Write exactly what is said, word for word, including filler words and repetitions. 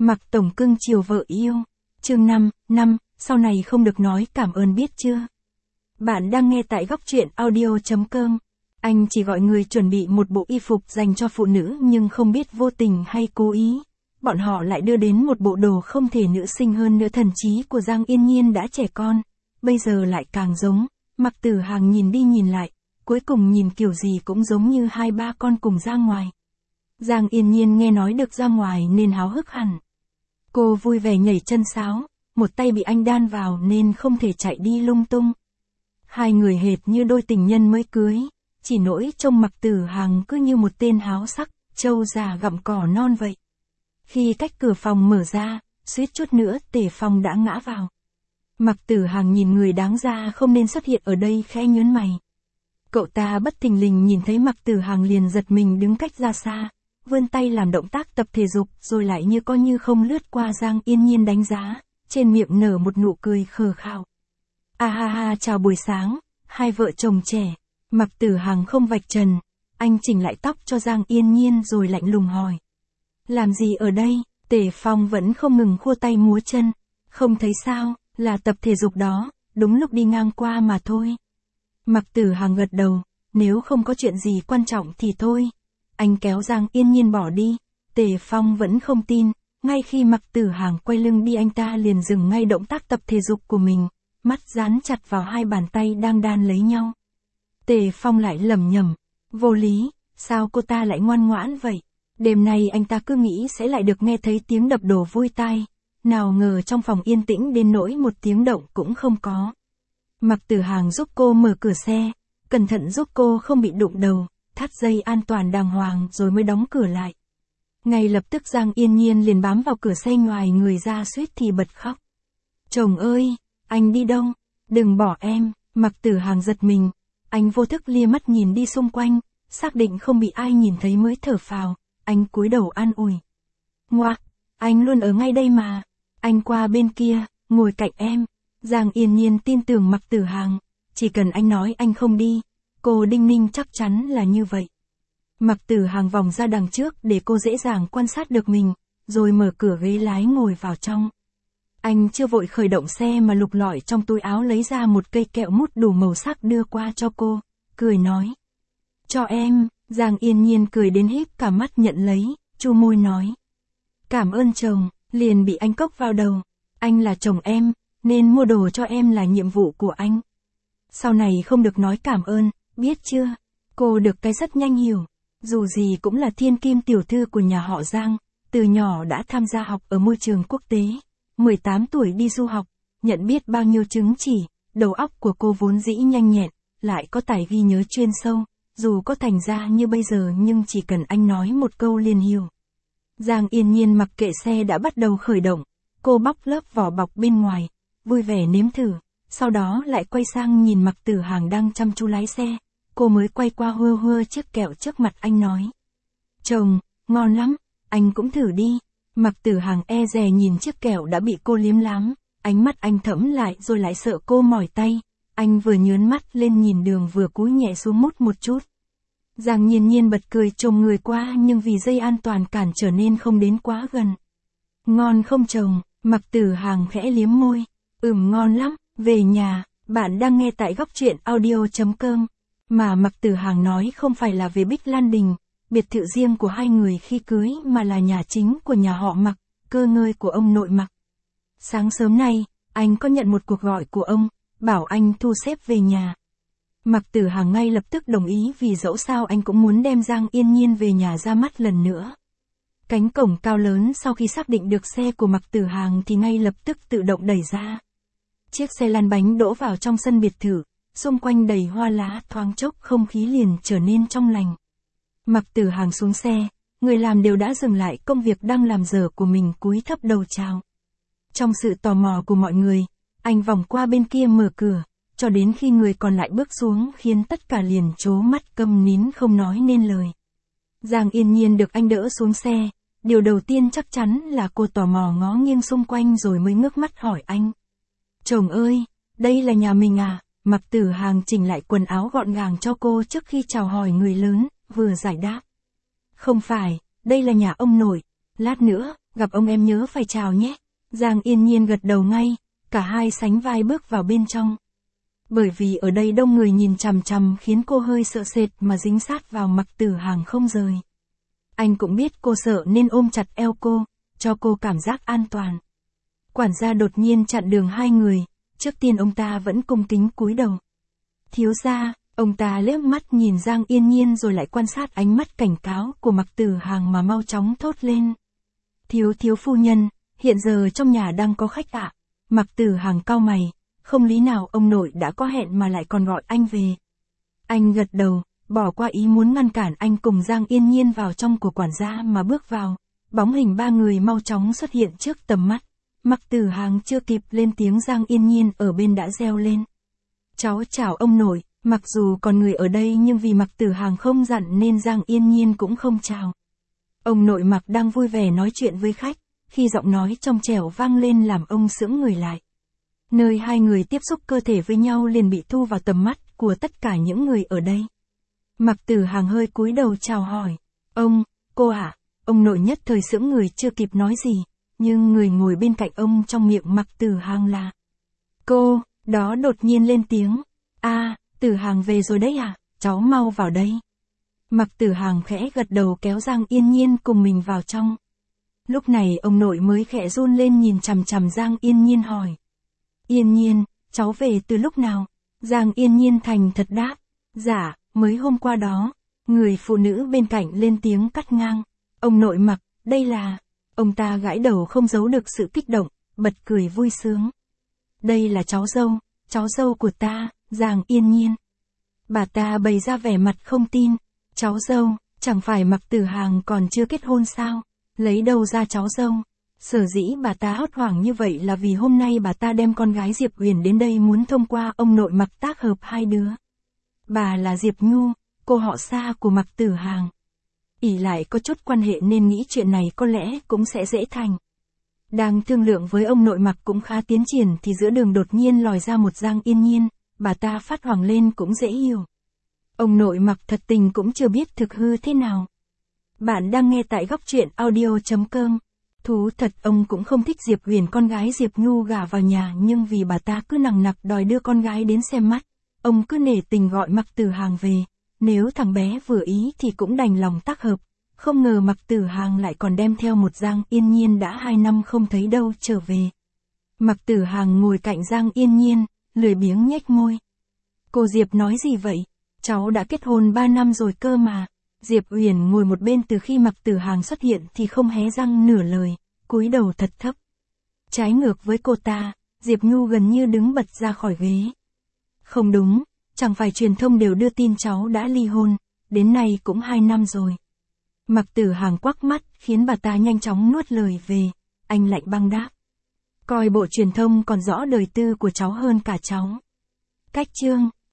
Mặc tổng cưng chiều vợ yêu. Chương năm, năm, sau này không được nói cảm ơn biết chưa? Bạn đang nghe tại góc truyện audio chấm com. Anh chỉ gọi người chuẩn bị một bộ y phục dành cho phụ nữ nhưng không biết vô tình hay cố ý. Bọn họ lại đưa đến một bộ đồ không thể nữ sinh hơn nữa. Thần trí của Giang Yên Nhiên đã trẻ con, bây giờ lại càng giống. Mặc Tử Hàng nhìn đi nhìn lại, cuối cùng nhìn kiểu gì cũng giống như hai ba con cùng ra ngoài. Giang Yên Nhiên nghe nói được ra ngoài nên háo hức hẳn. Cô vui vẻ nhảy chân sáo, một tay bị anh đan vào nên không thể chạy đi lung tung. Hai người hệt như đôi tình nhân mới cưới, chỉ nỗi trông Mặc Tử Hàng cứ như một tên háo sắc, trâu già gặm cỏ non vậy. Khi cách cửa phòng mở ra, suýt chút nữa Tề Phong đã ngã vào. Mặc Tử Hàng nhìn người đáng ra không nên xuất hiện ở đây khẽ nhướng mày. Cậu ta bất thình lình nhìn thấy Mặc Tử Hàng liền giật mình đứng cách ra xa, vươn tay làm động tác tập thể dục rồi lại như có như không lướt qua Giang Yên Nhiên đánh giá, trên miệng nở một nụ cười khờ khạo. À ha ha, chào buổi sáng, hai vợ chồng trẻ. Mặc Tử Hàng không vạch trần, anh chỉnh lại tóc cho Giang Yên Nhiên rồi lạnh lùng hỏi. Làm gì ở đây? Tề Phong vẫn không ngừng khua tay múa chân. Không thấy sao, là tập thể dục đó, đúng lúc đi ngang qua mà thôi. Mặc Tử Hàng gật đầu, nếu không có chuyện gì quan trọng thì thôi. Anh kéo Giang Yên Nhiên bỏ đi. Tề Phong vẫn không tin, ngay khi Mặc Tử Hàng quay lưng đi anh ta liền dừng ngay động tác tập thể dục của mình, mắt dán chặt vào hai bàn tay đang đan lấy nhau. Tề Phong lại lẩm nhẩm, vô lý, sao cô ta lại ngoan ngoãn vậy? Đêm nay anh ta cứ nghĩ sẽ lại được nghe thấy tiếng đập đồ vui tai, nào ngờ trong phòng yên tĩnh đến nỗi một tiếng động cũng không có. Mặc Tử Hàng giúp cô mở cửa xe, cẩn thận giúp cô không bị đụng đầu, thắt dây an toàn đàng hoàng rồi mới đóng cửa lại. Ngay lập tức Giang Yên Nhiên liền bám vào cửa xe ngoài người ra suýt thì bật khóc. Chồng ơi, anh đi đâu? Đừng bỏ em. Mặc Tử Hàng giật mình, anh vô thức lia mắt nhìn đi xung quanh, xác định không bị ai nhìn thấy mới thở phào, anh cúi đầu an ủi. Ngoạc, anh luôn ở ngay đây mà, anh qua bên kia, ngồi cạnh em. Giang Yên Nhiên tin tưởng Mặc Tử Hàng, chỉ cần anh nói anh không đi, cô đinh ninh chắc chắn là như vậy. Mặc Tử Hàng vòng ra đằng trước để cô dễ dàng quan sát được mình, rồi mở cửa ghế lái ngồi vào trong. Anh chưa vội khởi động xe mà lục lọi trong túi áo lấy ra một cây kẹo mút đủ màu sắc đưa qua cho cô, cười nói. Cho em. Giang Yên Nhiên cười đến híp cả mắt nhận lấy, chu môi nói. Cảm ơn chồng, liền bị anh cốc vào đầu. Anh là chồng em, nên mua đồ cho em là nhiệm vụ của anh. Sau này không được nói cảm ơn, biết chưa? Cô được cái rất nhanh hiểu. Dù gì cũng là thiên kim tiểu thư của nhà họ Giang, từ nhỏ đã tham gia học ở môi trường quốc tế. mười tám tuổi đi du học, nhận biết bao nhiêu chứng chỉ, đầu óc của cô vốn dĩ nhanh nhẹn, lại có tài ghi nhớ chuyên sâu. Dù có thành ra như bây giờ nhưng chỉ cần anh nói một câu liền hiểu. Giang Yên Nhiên mặc kệ xe đã bắt đầu khởi động, cô bóc lớp vỏ bọc bên ngoài, vui vẻ nếm thử, sau đó lại quay sang nhìn Mặc Tử Hàng đang chăm chú lái xe, cô mới quay qua hơ hơ chiếc kẹo trước mặt anh nói. Chồng, ngon lắm, anh cũng thử đi. Mặc Tử Hàng e dè nhìn chiếc kẹo đã bị cô liếm lám, ánh mắt anh thẫm lại rồi lại sợ cô mỏi tay. Anh vừa nhớn mắt lên nhìn đường vừa cúi nhẹ xuống mút một chút. Giang Nhiên Nhiên bật cười chồm người qua nhưng vì dây an toàn cản trở nên không đến quá gần. Ngon không chồng? Mặc Tử Hàng khẽ liếm môi. Ừm ngon lắm, về nhà. Bạn đang nghe tại góc truyện audio chấm com. Mà Mặc Tử Hàng nói không phải là về Bích Lan Đình, biệt thự riêng của hai người khi cưới mà là nhà chính của nhà họ Mặc, cơ ngơi của ông nội Mặc. Sáng sớm nay, anh có nhận một cuộc gọi của ông, bảo anh thu xếp về nhà. Mặc Tử Hàng ngay lập tức đồng ý vì dẫu sao anh cũng muốn đem Giang Yên Nhiên về nhà ra mắt lần nữa. Cánh cổng cao lớn sau khi xác định được xe của Mặc Tử Hàng thì ngay lập tức tự động đẩy ra. Chiếc xe lăn bánh đỗ vào trong sân biệt thự, xung quanh đầy hoa lá, thoáng chốc không khí liền trở nên trong lành. Mặc Tử Hàng xuống xe, người làm đều đã dừng lại công việc đang làm dở của mình cúi thấp đầu chào. Trong sự tò mò của mọi người, anh vòng qua bên kia mở cửa, cho đến khi người còn lại bước xuống khiến tất cả liền trố mắt câm nín không nói nên lời. Giang Yên Nhiên được anh đỡ xuống xe, điều đầu tiên chắc chắn là cô tò mò ngó nghiêng xung quanh rồi mới ngước mắt hỏi anh. Chồng ơi, đây là nhà mình à? Mặc Tử Hàng chỉnh lại quần áo gọn gàng cho cô trước khi chào hỏi người lớn, vừa giải đáp. Không phải, đây là nhà ông nội, lát nữa, gặp ông em nhớ phải chào nhé. Giang Yên Nhiên gật đầu ngay, cả hai sánh vai bước vào bên trong. Bởi vì ở đây đông người nhìn chằm chằm khiến cô hơi sợ sệt mà dính sát vào Mạc Tử Hàng không rời. Anh cũng biết cô sợ nên ôm chặt eo cô, cho cô cảm giác an toàn. Quản gia đột nhiên chặn đường hai người, trước tiên ông ta vẫn cung kính cúi đầu. Thiếu gia, ông ta liếc mắt nhìn Giang Yên Nhiên rồi lại quan sát ánh mắt cảnh cáo của Mạc Tử Hàng mà mau chóng thốt lên. Thiếu thiếu phu nhân, hiện giờ trong nhà đang có khách ạ. Mạc Tử Hàng cau mày, không lý nào ông nội đã có hẹn mà lại còn gọi anh về. Anh gật đầu, bỏ qua ý muốn ngăn cản anh cùng Giang Yên Nhiên vào trong của quản gia mà bước vào. Bóng hình ba người mau chóng xuất hiện trước tầm mắt. Mạc Tử Hàng chưa kịp lên tiếng Giang Yên Nhiên ở bên đã reo lên. Cháu chào ông nội, mặc dù còn người ở đây nhưng vì Mạc Tử Hàng không dặn nên Giang Yên Nhiên cũng không chào. Ông nội Mạc đang vui vẻ nói chuyện với khách, khi giọng nói trong trẻo vang lên làm ông sững người lại. Nơi hai người tiếp xúc cơ thể với nhau liền bị thu vào tầm mắt của tất cả những người ở đây. Mạc Tử Hàng hơi cúi đầu chào hỏi. Ông, cô ạ, à? Ông nội nhất thời sững người chưa kịp nói gì, nhưng người ngồi bên cạnh ông trong miệng Mạc Tử Hàng là cô, đó đột nhiên lên tiếng. A, à, Tử Hàng về rồi đấy à, cháu mau vào đây. Mạc Tử Hàng khẽ gật đầu kéo Giang Yên Nhiên cùng mình vào trong. Lúc này ông nội mới khẽ run lên nhìn chằm chằm Giang Yên Nhiên hỏi. Yên Nhiên, cháu về từ lúc nào? Giang Yên Nhiên thành thật đáp. Dạ, mới hôm qua đó. Người phụ nữ bên cạnh lên tiếng cắt ngang. Ông nội Mạc, đây là... Ông ta gãi đầu không giấu được sự kích động, bật cười vui sướng. Đây là cháu dâu, cháu dâu của ta, Giang Yên Nhiên. Bà ta bày ra vẻ mặt không tin. Cháu dâu, chẳng phải Mạc Tử Hàng còn chưa kết hôn sao? Lấy đâu ra cháu dâu? Sở dĩ bà ta hốt hoảng như vậy là vì hôm nay bà ta đem con gái Diệp Huyền đến đây muốn thông qua ông nội Mạc tác hợp hai đứa. Bà là Diệp Nhu, cô họ xa của Mạc Tử Hàng. ỷ lại có chút quan hệ nên nghĩ chuyện này có lẽ cũng sẽ dễ thành. Đang thương lượng với ông nội Mạc cũng khá tiến triển thì giữa đường đột nhiên lòi ra một Giang Yên Nhiên, bà ta phát hoảng lên cũng dễ hiểu. Ông nội Mạc thật tình cũng chưa biết thực hư thế nào. Bạn đang nghe tại góc truyện audio chấm com. Thú thật ông cũng không thích Diệp Huyền con gái Diệp Nhu gả vào nhà nhưng vì bà ta cứ nằng nặc đòi đưa con gái đến xem mắt, ông cứ nể tình gọi Mạc Tử Hàng về, nếu thằng bé vừa ý thì cũng đành lòng tác hợp, không ngờ Mạc Tử Hàng lại còn đem theo một Giang Yên Nhiên đã hai năm không thấy đâu trở về. Mạc Tử Hàng ngồi cạnh Giang Yên Nhiên, lười biếng nhếch môi. Cô Diệp nói gì vậy? Cháu đã kết hôn ba năm rồi cơ mà. Diệp Huyền ngồi một bên từ khi Mạc Tử Hàng xuất hiện thì không hé răng nửa lời, cúi đầu thật thấp. Trái ngược với cô ta, Diệp Nhu gần như đứng bật ra khỏi ghế. Không đúng, chẳng phải truyền thông đều đưa tin cháu đã ly hôn, đến nay cũng hai năm rồi. Mạc Tử Hàng quắc mắt khiến bà ta nhanh chóng nuốt lời về, anh lạnh băng đáp. Coi bộ truyền thông còn rõ đời tư của cháu hơn cả cháu. Cách chương